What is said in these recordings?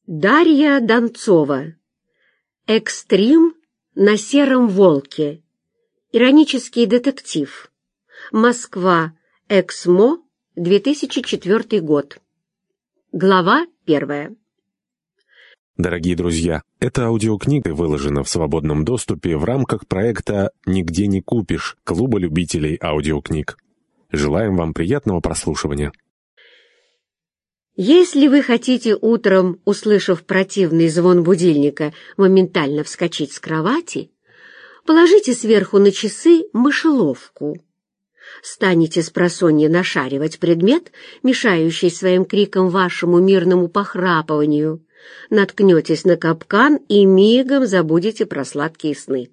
Дарья Донцова. Экстрим на сером волке. Иронический детектив. Москва. Эксмо. 2004 год. Глава 1. Дорогие друзья, эта аудиокнига выложена в свободном доступе в рамках проекта «Нигде не купишь» Клуба любителей аудиокниг. Желаем вам приятного прослушивания. Если вы хотите утром, услышав противный звон будильника, моментально вскочить с кровати, положите сверху на часы мышеловку. Станете спросонья нашаривать предмет, мешающий своим криком вашему мирному похрапыванию, наткнетесь на капкан и мигом забудете про сладкие сны.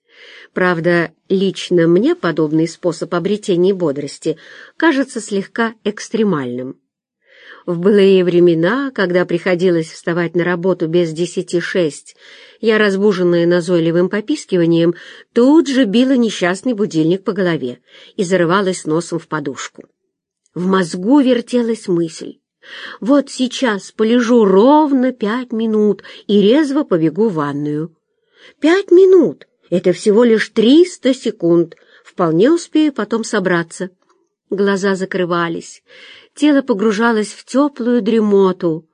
Правда, лично мне подобный способ обретения бодрости кажется слегка экстремальным. В былые времена, когда приходилось вставать на работу без 10:06, я, разбуженная назойливым попискиванием, тут же била несчастный будильник по голове и зарывалась носом в подушку. В мозгу вертелась мысль: вот сейчас полежу ровно 5 минут и резво побегу в ванную. 5 минут — это всего лишь 300 секунд, вполне успею потом собраться. Глаза закрывались, тело погружалось в теплую дремоту.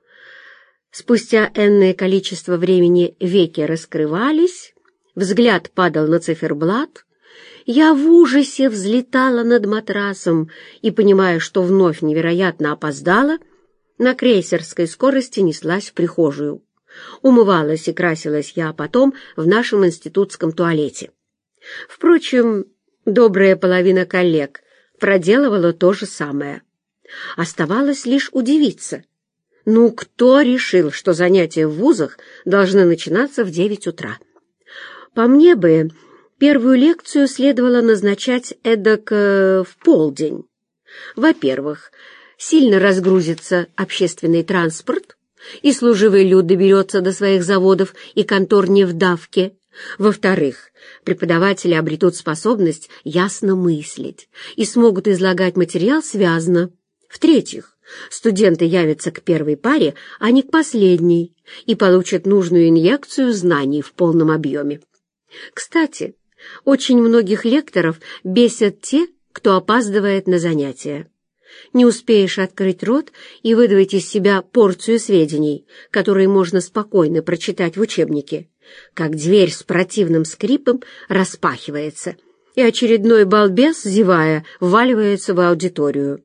Спустя энное количество времени веки раскрывались, взгляд падал на циферблат. Я в ужасе взлетала над матрасом и, понимая, что вновь невероятно опоздала, на крейсерской скорости неслась в прихожую. Умывалась и красилась я потом в нашем институтском туалете. Впрочем, добрая половина коллег проделывала то же самое. Оставалось лишь удивиться. Ну, кто решил, что занятия в вузах должны начинаться в 9 утра? По мне бы, первую лекцию следовало назначать эдак в полдень. Во-первых, сильно разгрузится общественный транспорт, и служивый люд доберется до своих заводов и контор не в давке. Во-вторых, преподаватели обретут способность ясно мыслить и смогут излагать материал связно. В-третьих, студенты явятся к первой паре, а не к последней, и получат нужную инъекцию знаний в полном объеме. Кстати, очень многих лекторов бесят те, кто опаздывает на занятия. Не успеешь открыть рот и выдавить из себя порцию сведений, которые можно спокойно прочитать в учебнике, как дверь с противным скрипом распахивается, и очередной балбес, зевая, вваливается в аудиторию.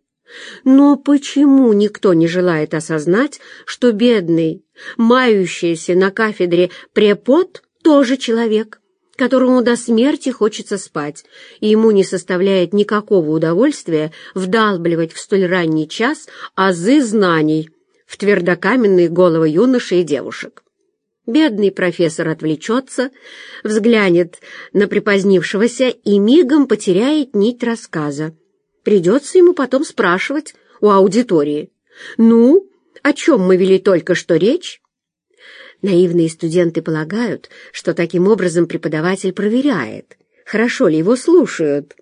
Но почему никто не желает осознать, что бедный, мающийся на кафедре препод тоже человек, которому до смерти хочется спать, и ему не составляет никакого удовольствия вдалбливать в столь ранний час азы знаний в твердокаменные головы юношей и девушек? Бедный профессор отвлечется, взглянет на припозднившегося и мигом потеряет нить рассказа. Придется ему потом спрашивать у аудитории: «Ну, о чем мы вели только что речь?» Наивные студенты полагают, что таким образом преподаватель проверяет, хорошо ли его слушают.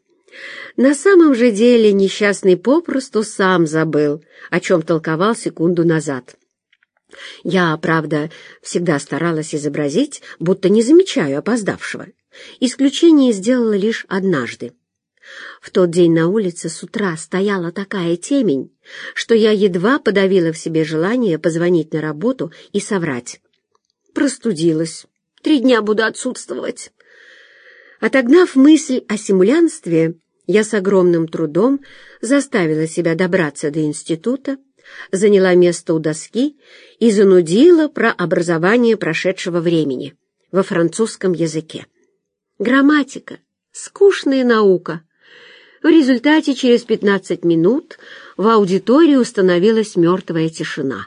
На самом же деле несчастный попросту сам забыл, о чем толковал секунду назад. Я, правда, всегда старалась изобразить, будто не замечаю опоздавшего. Исключение сделала лишь однажды. В тот день на улице с утра стояла такая темень, что я едва подавила в себе желание позвонить на работу и соврать. Простудилась. 3 дня буду отсутствовать. Отогнав мысль о симулянстве, я с огромным трудом заставила себя добраться до института, заняла место у доски и занудила про образование прошедшего времени во французском языке. Грамматика — скучная наука. В результате через 15 минут в аудитории установилась мертвая тишина.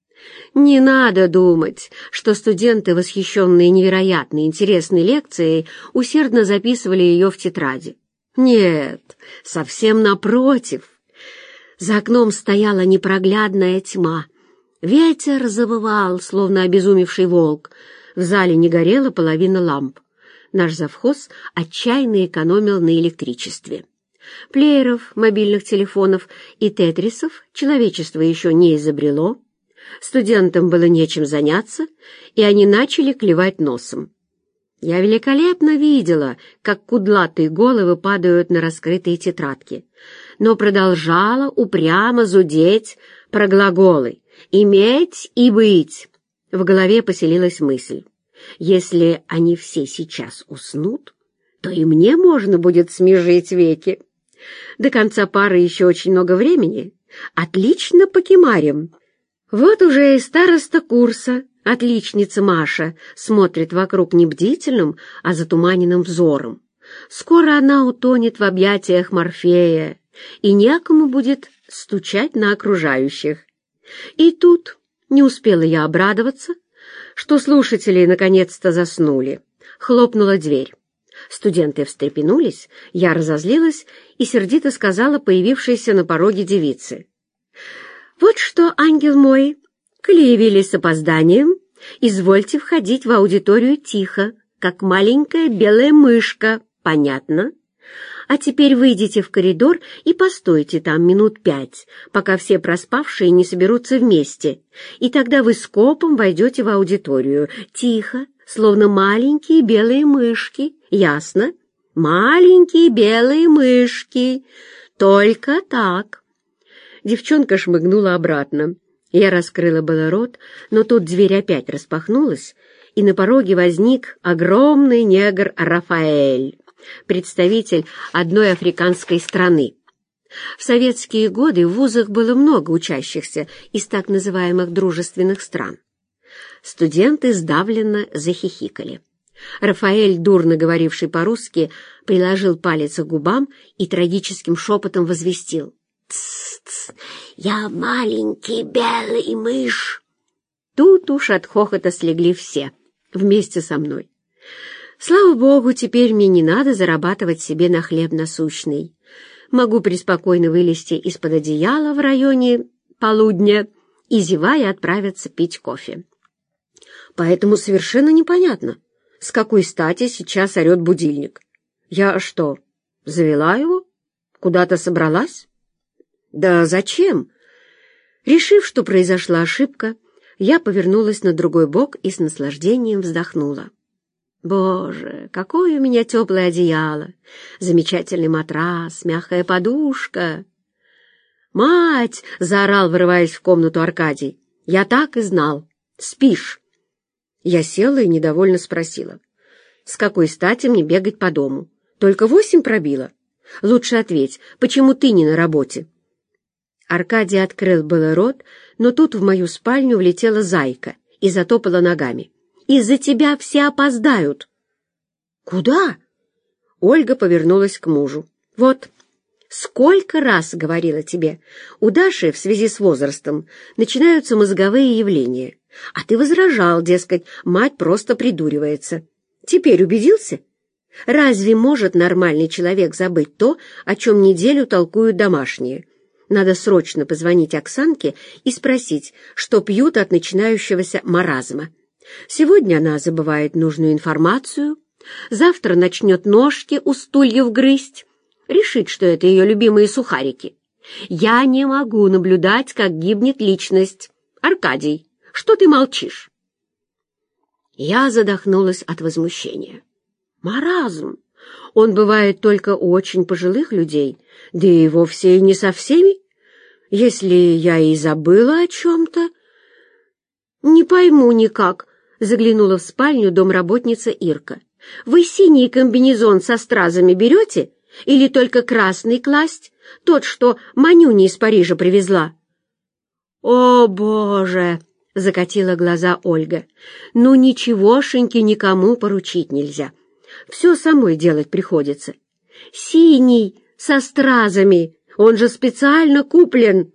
Не надо думать, что студенты, восхищенные невероятно интересной лекцией, усердно записывали ее в тетради. Нет, совсем напротив. За окном стояла непроглядная тьма. Ветер завывал, словно обезумевший волк. В зале не горела половина ламп. Наш завхоз отчаянно экономил на электричестве. Плееров, мобильных телефонов и тетрисов человечество еще не изобрело. Студентам было нечем заняться, и они начали клевать носом. Я великолепно видела, как кудлатые головы падают на раскрытые тетрадки, но продолжала упрямо зудеть про глаголы «иметь» и «быть». В голове поселилась мысль: если они все сейчас уснут, то и мне можно будет смежить веки. До конца пары еще очень много времени. Отлично покемарим. Вот уже и староста курса, отличница Маша, смотрит вокруг не бдительным, а затуманенным взором. Скоро она утонет в объятиях Морфея, и некому будет стучать на окружающих. И тут не успела я обрадоваться, что слушатели наконец-то заснули. Хлопнула дверь. Студенты встрепенулись, я разозлилась и сердито сказала появившейся на пороге девице: «Вот что, ангел мой, коли явились с опозданием, извольте входить в аудиторию тихо, как маленькая белая мышка, понятно? А теперь выйдите в коридор и постойте там минут 5, пока все проспавшие не соберутся вместе, и тогда вы скопом войдете в аудиторию, тихо, словно маленькие белые мышки, ясно? Маленькие белые мышки, только так». Девчонка шмыгнула обратно. Я раскрыла было рот, но тут дверь опять распахнулась, и на пороге возник огромный негр Рафаэль, представитель одной африканской страны. В советские годы в вузах было много учащихся из так называемых дружественных стран. Студенты сдавленно захихикали. Рафаэль, дурно говоривший по-русски, приложил палец к губам и трагическим шепотом возвестил: «Тс-тс, я маленький белый мышь». Тут уж от хохота слегли все, вместе со мной. Слава богу, теперь мне не надо зарабатывать себе на хлеб насущный. Могу преспокойно вылезти из-под одеяла в районе полудня и, зевая, отправиться пить кофе. Поэтому совершенно непонятно, с какой стати сейчас орет будильник. Я что, завела его? Куда-то собралась? Да зачем? Решив, что произошла ошибка, я повернулась на другой бок и с наслаждением вздохнула. Боже, какое у меня теплое одеяло, замечательный матрас, мягкая подушка. «Мать!» — заорал, врываясь в комнату Аркадий. «Я так и знал. Спишь?» Я села и недовольно спросила: «С какой стати мне бегать по дому? Только 8 пробило. Лучше ответь, почему ты не на работе?» Аркадий открыл было рот, но тут в мою спальню влетела зайка и затопала ногами. «Из-за тебя все опоздают». «Куда?» Ольга повернулась к мужу. «Вот, сколько раз говорила тебе, у Даши в связи с возрастом начинаются мозговые явления, а ты возражал, дескать, мать просто придуривается. Теперь убедился? Разве может нормальный человек забыть то, о чем неделю толкуют домашние? Надо срочно позвонить Оксанке и спросить, что пьют от начинающегося маразма. Сегодня она забывает нужную информацию, завтра начнет ножки у стульев грызть, решит, что это ее любимые сухарики. Я не могу наблюдать, как гибнет личность. Аркадий, что ты молчишь?» Я задохнулась от возмущения. Маразм! Он бывает только у очень пожилых людей, да и вовсе и не со всеми. Если я и забыла о чем-то... «Не пойму никак», — заглянула в спальню домработница Ирка. «Вы синий комбинезон со стразами берете или только красный класть, тот, что Манюня из Парижа привезла?» «О, Боже!» — закатила глаза Ольга. «Ну ничегошеньки никому поручить нельзя. Все самой делать приходится. Синий со стразами, он же специально куплен».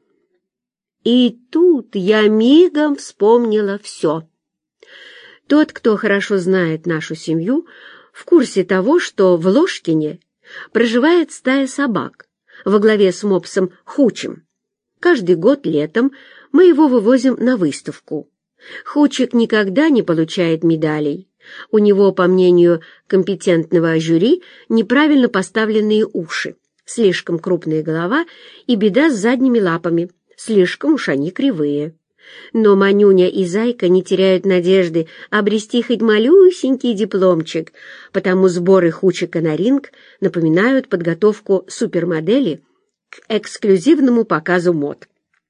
И тут я мигом вспомнила все. Тот, кто хорошо знает нашу семью, в курсе того, что в Ложкине проживает стая собак во главе с мопсом Хучем. Каждый год летом мы его вывозим на выставку. Хучик никогда не получает медалей. У него, по мнению компетентного жюри, неправильно поставленные уши, слишком крупная голова и беда с задними лапами, слишком уж они кривые. Но Манюня и Зайка не теряют надежды обрести хоть малюсенький дипломчик, потому сборы Хучика на ринг напоминают подготовку супермодели к эксклюзивному показу мод.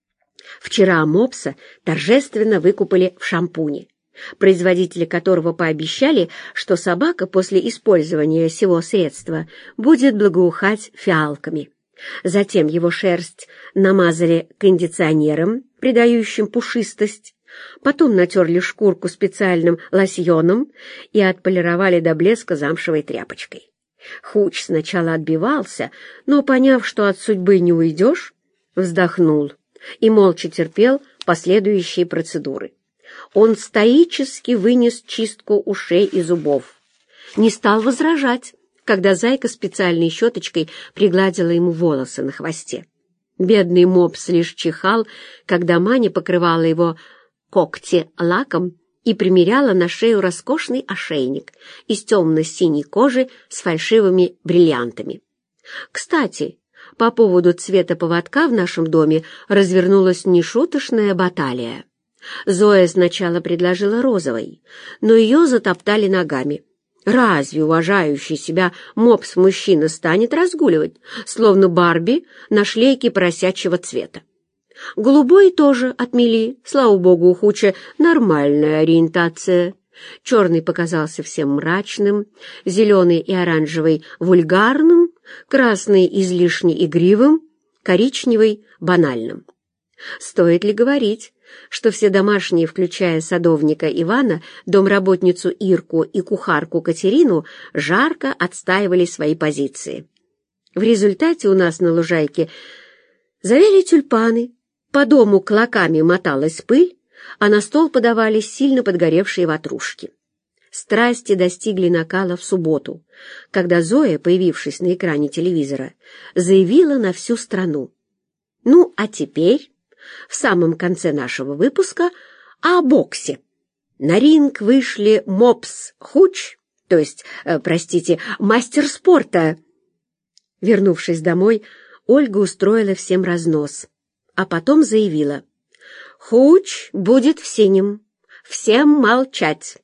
Вчера мопса торжественно выкупали в шампуне, производители которого пообещали, что собака после использования сего средства будет благоухать фиалками. Затем его шерсть намазали кондиционером, придающим пушистость, потом натерли шкурку специальным лосьоном и отполировали до блеска замшевой тряпочкой. Хуч сначала отбивался, но, поняв, что от судьбы не уйдешь, вздохнул и молча терпел последующие процедуры. Он стоически вынес чистку ушей и зубов. Не стал возражать, когда Зайка специальной щеточкой пригладила ему волосы на хвосте. Бедный мопс лишь чихал, когда Маня покрывала его когти лаком и примеряла на шею роскошный ошейник из темно-синей кожи с фальшивыми бриллиантами. Кстати, по поводу цвета поводка в нашем доме развернулась нешуточная баталия. Зоя сначала предложила розовый, но ее затоптали ногами. Разве уважающий себя мопс-мужчина станет разгуливать, словно Барби на шлейке поросячьего цвета? Голубой тоже отмели, слава богу, у Хуча нормальная ориентация. Черный показался всем мрачным, зеленый и оранжевый — вульгарным, красный — излишне игривым, коричневый — банальным. Стоит ли говорить, что все домашние, включая садовника Ивана, домработницу Ирку и кухарку Катерину, жарко отстаивали свои позиции. В результате у нас на лужайке завели тюльпаны, по дому клоками моталась пыль, а на стол подавались сильно подгоревшие ватрушки. Страсти достигли накала в субботу, когда Зоя, появившись на экране телевизора, заявила на всю страну: «Ну, а теперь, в самом конце нашего выпуска, о боксе. На ринг вышли мопс Хуч, то есть, мастер спорта». Вернувшись домой, Ольга устроила всем разнос, а потом заявила: «Хуч будет в синем. Всем молчать».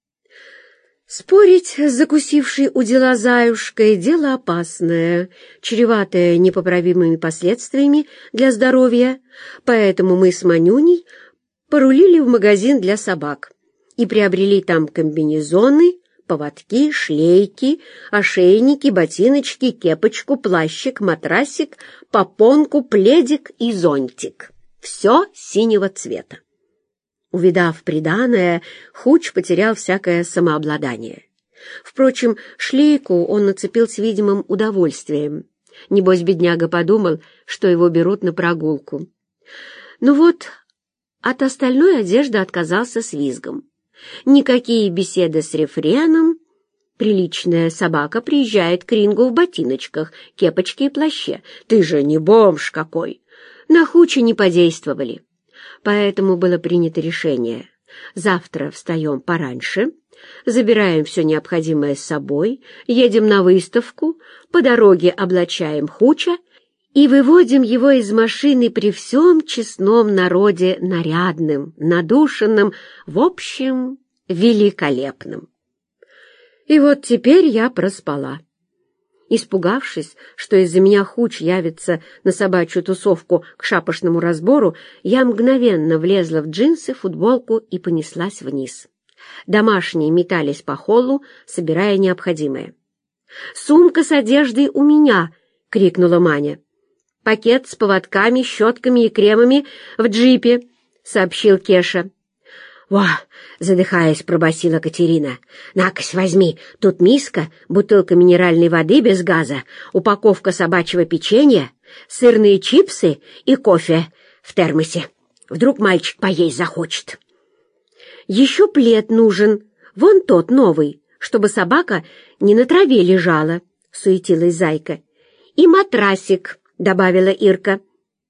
Спорить с закусившей у дела Заюшкой — дело опасное, чреватое непоправимыми последствиями для здоровья, поэтому мы с Манюней порулили в магазин для собак и приобрели там комбинезоны, поводки, шлейки, ошейники, ботиночки, кепочку, плащик, матрасик, попонку, пледик и зонтик. Все синего цвета. Увидав приданое, Хуч потерял всякое самообладание. Впрочем, шлейку он нацепил с видимым удовольствием. Небось, бедняга подумал, что его берут на прогулку. Ну вот, от остальной одежды отказался с визгом. Никакие беседы с рефреном. Приличная собака приезжает к рингу в ботиночках, кепочке и плаще. Ты же не бомж какой! На Хуча не подействовали. Поэтому было принято решение: завтра встаем пораньше, забираем все необходимое с собой, едем на выставку, по дороге облачаем Хуча и выводим его из машины при всем честном народе нарядным, надушенным, в общем, великолепным. И вот теперь я проспала. Испугавшись, что из-за меня Хуч явится на собачью тусовку к шапошному разбору, я мгновенно влезла в джинсы, футболку и понеслась вниз. Домашние метались по холлу, собирая необходимое. «Сумка с одеждой у меня!» — крикнула Маня. «Пакет с поводками, щетками и кремами в джипе», — сообщил Кеша. «Во!» — задыхаясь, пробасила Катерина. «На-кась, возьми, тут миска, бутылка минеральной воды без газа, упаковка собачьего печенья, сырные чипсы и кофе в термосе. Вдруг мальчик поесть захочет». «Еще плед нужен, вон тот новый, чтобы собака не на траве лежала», — суетилась Зайка. «И матрасик», — добавила Ирка.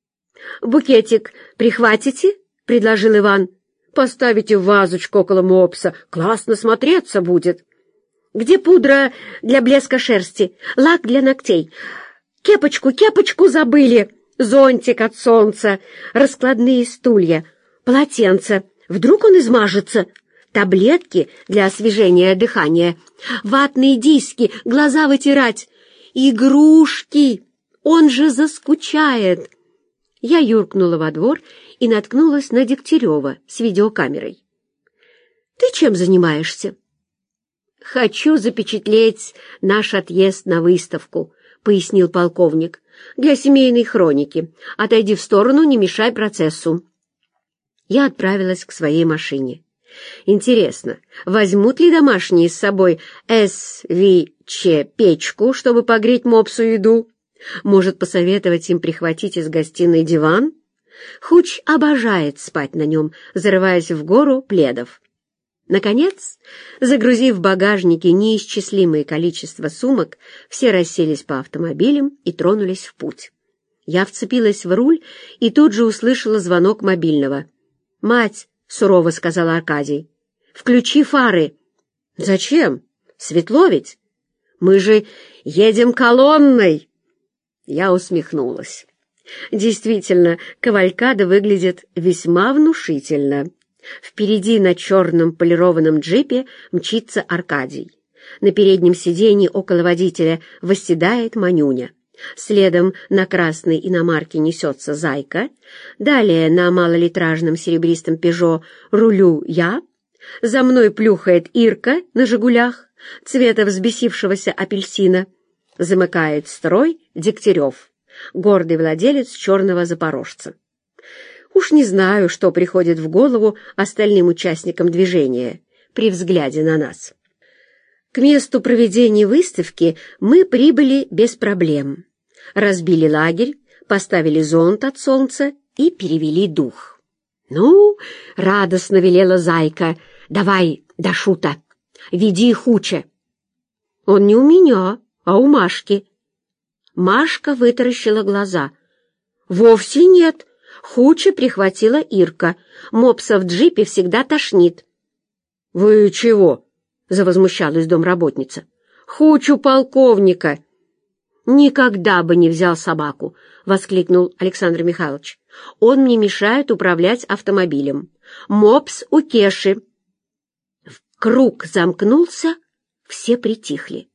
«Букетик прихватите?» — предложил Иван. «Поставите в вазочку около мопса, классно смотреться будет». «Где пудра для блеска шерсти, лак для ногтей? Кепочку забыли, зонтик от солнца, раскладные стулья. полотенце, вдруг он измажется, таблетки для освежения дыхания, ватные диски, глаза вытирать, игрушки, он же заскучает. Я юркнула во двор и наткнулась на Дегтярева с видеокамерой. «Ты чем занимаешься?» «Хочу запечатлеть наш отъезд на выставку», — пояснил полковник, «для семейной хроники. Отойди в сторону, не мешай процессу». Я отправилась к своей машине. Интересно, возьмут ли домашние с собой СВЧ-печку, чтобы погреть мопсу еду? Может, посоветовать им прихватить из гостиной диван? Хуч обожает спать на нем, зарываясь в гору пледов. Наконец, загрузив в багажнике неисчислимое количество сумок, все расселись по автомобилям и тронулись в путь. Я вцепилась в руль и тут же услышала звонок мобильного. «Мать!» — сурово сказал Аркадий. «Включи фары». «Зачем? Светло ведь? Мы же едем колонной!» Я усмехнулась. Действительно, кавалькада выглядит весьма внушительно. Впереди на черном полированном джипе мчится Аркадий. На переднем сиденье около водителя восседает Манюня. Следом на красной иномарке несется Зайка. Далее на малолитражном серебристом «Пежо» рулю я. За мной плюхает Ирка на «Жигулях» цвета взбесившегося апельсина. Замыкает строй Дегтярев, гордый владелец черного запорожца. Уж не знаю, что приходит в голову остальным участникам движения при взгляде на нас. К месту проведения выставки мы прибыли без проблем. Разбили лагерь, поставили зонт от солнца и перевели дух. «Ну, — радостно велела Зайка, — давай до шута, веди Хуча». «Он не у меня, а у Машки». Машка вытаращила глаза. «Вовсе нет. Хуча прихватила Ирка. Мопса в джипе всегда тошнит». «Вы чего?» — завозмущалась домработница. «Хучу полковника». «Никогда бы не взял собаку!» — воскликнул Александр Михайлович. «Он мне мешает управлять автомобилем. Мопс у Кеши». Круг замкнулся, все притихли.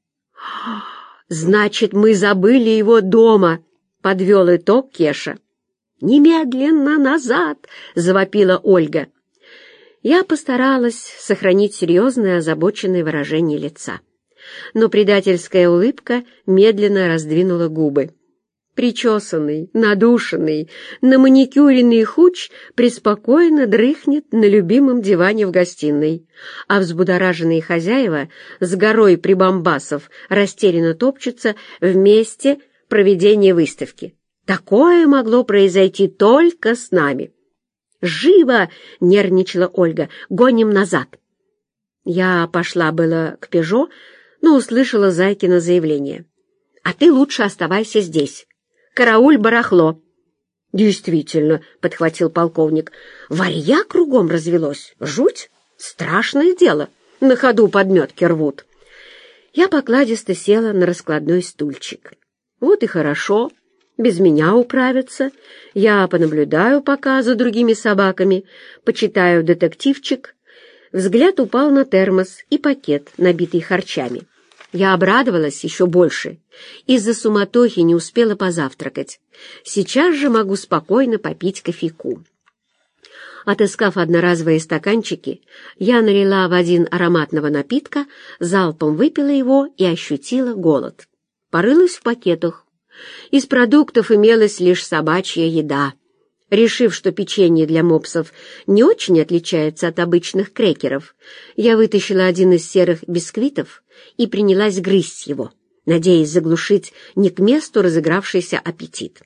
«Значит, мы забыли его дома», — подвел итог Кеша. «Немедленно назад!» — завопила Ольга. Я постаралась сохранить серьезное озабоченное выражение лица, но предательская улыбка медленно раздвинула губы. Причесанный, надушенный, наманикюренный Хуч преспокойно дрыхнет на любимом диване в гостиной, а взбудораженные хозяева с горой прибамбасов растерянно топчутся в месте проведения выставки. Такое могло произойти только с нами. «Живо!» — нервничала Ольга. «Гоним назад!» Я пошла было к «Пежо», но услышала Зайкино заявление. «А ты лучше оставайся здесь. Карауль барахло». «Действительно», — подхватил полковник, — «варья кругом развелось. Жуть! Страшное дело. На ходу подметки рвут». Я покладисто села на раскладной стульчик. «Вот и хорошо. Без меня управятся. Я понаблюдаю пока за другими собаками, почитаю детективчик». Взгляд упал на термос и пакет, набитый харчами. Я обрадовалась еще больше. Из-за суматохи не успела позавтракать. Сейчас же могу спокойно попить кофейку. Отыскав одноразовые стаканчики, я налила в один ароматного напитка, залпом выпила его и ощутила голод. Порылась в пакетах. Из продуктов имелась лишь собачья еда. Решив, что печенье для мопсов не очень отличается от обычных крекеров, я вытащила один из серых бисквитов и принялась грызть его, надеясь заглушить не к месту разыгравшийся аппетит.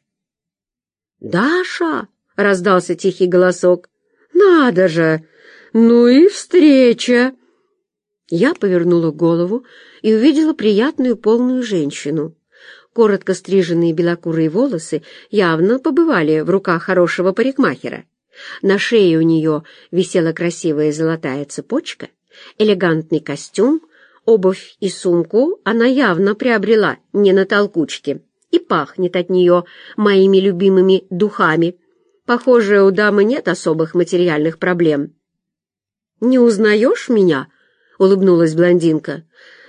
«Даша!» — раздался тихий голосок. «Надо же! Ну и встреча!» Я повернула голову и увидела приятную полную женщину. Коротко стриженные белокурые волосы явно побывали в руках хорошего парикмахера. На шее у нее висела красивая золотая цепочка, элегантный костюм, обувь и сумку она явно приобрела не на толкучке, и пахнет от нее моими любимыми духами. Похоже, у дамы нет особых материальных проблем». «Не узнаешь меня?» — улыбнулась блондинка.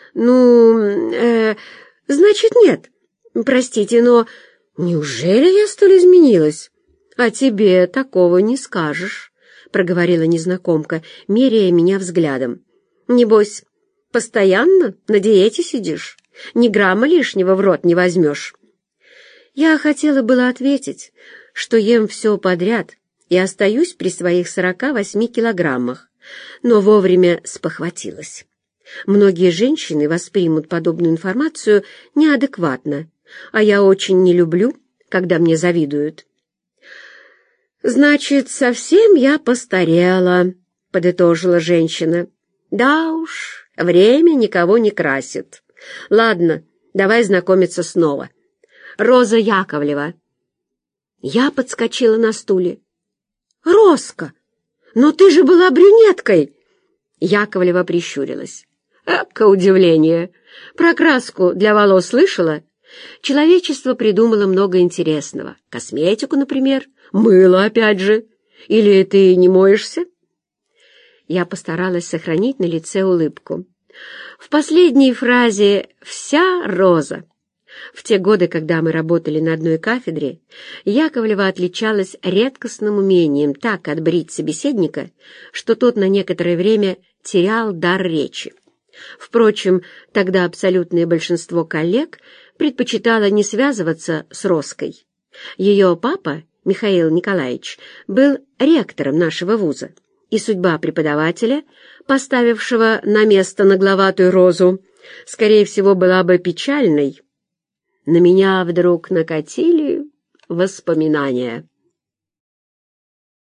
Значит, нет. Простите, но неужели я столь изменилась? А тебе такого не скажешь», — проговорила незнакомка, меряя меня взглядом. «Небось, постоянно на диете сидишь, ни грамма лишнего в рот не возьмешь». Я хотела было ответить, что ем все подряд и остаюсь при своих 48 килограммах, но вовремя спохватилась. Многие женщины воспримут подобную информацию неадекватно, а я очень не люблю, когда мне завидуют. «Значит, совсем я постарела», — подытожила женщина. «Да уж, время никого не красит. Ладно, давай знакомиться снова. Роза Яковлева». Я подскочила на стуле. «Роска, но ты же была брюнеткой!» Яковлева прищурилась. «Эка удивление! Про краску для волос слышала? Человечество придумало много интересного. Косметику, например, мыло опять же. Или ты не моешься?» Я постаралась сохранить на лице улыбку. В последней фразе «вся роза». В те годы, когда мы работали на одной кафедре, Яковлева отличалась редкостным умением так отбрить собеседника, что тот на некоторое время терял дар речи. Впрочем, тогда абсолютное большинство коллег предпочитало не связываться с Роской. Ее папа, Михаил Николаевич, был ректором нашего вуза, и судьба преподавателя, поставившего на место нагловатую Розу, скорее всего, была бы печальной. На меня вдруг накатили воспоминания.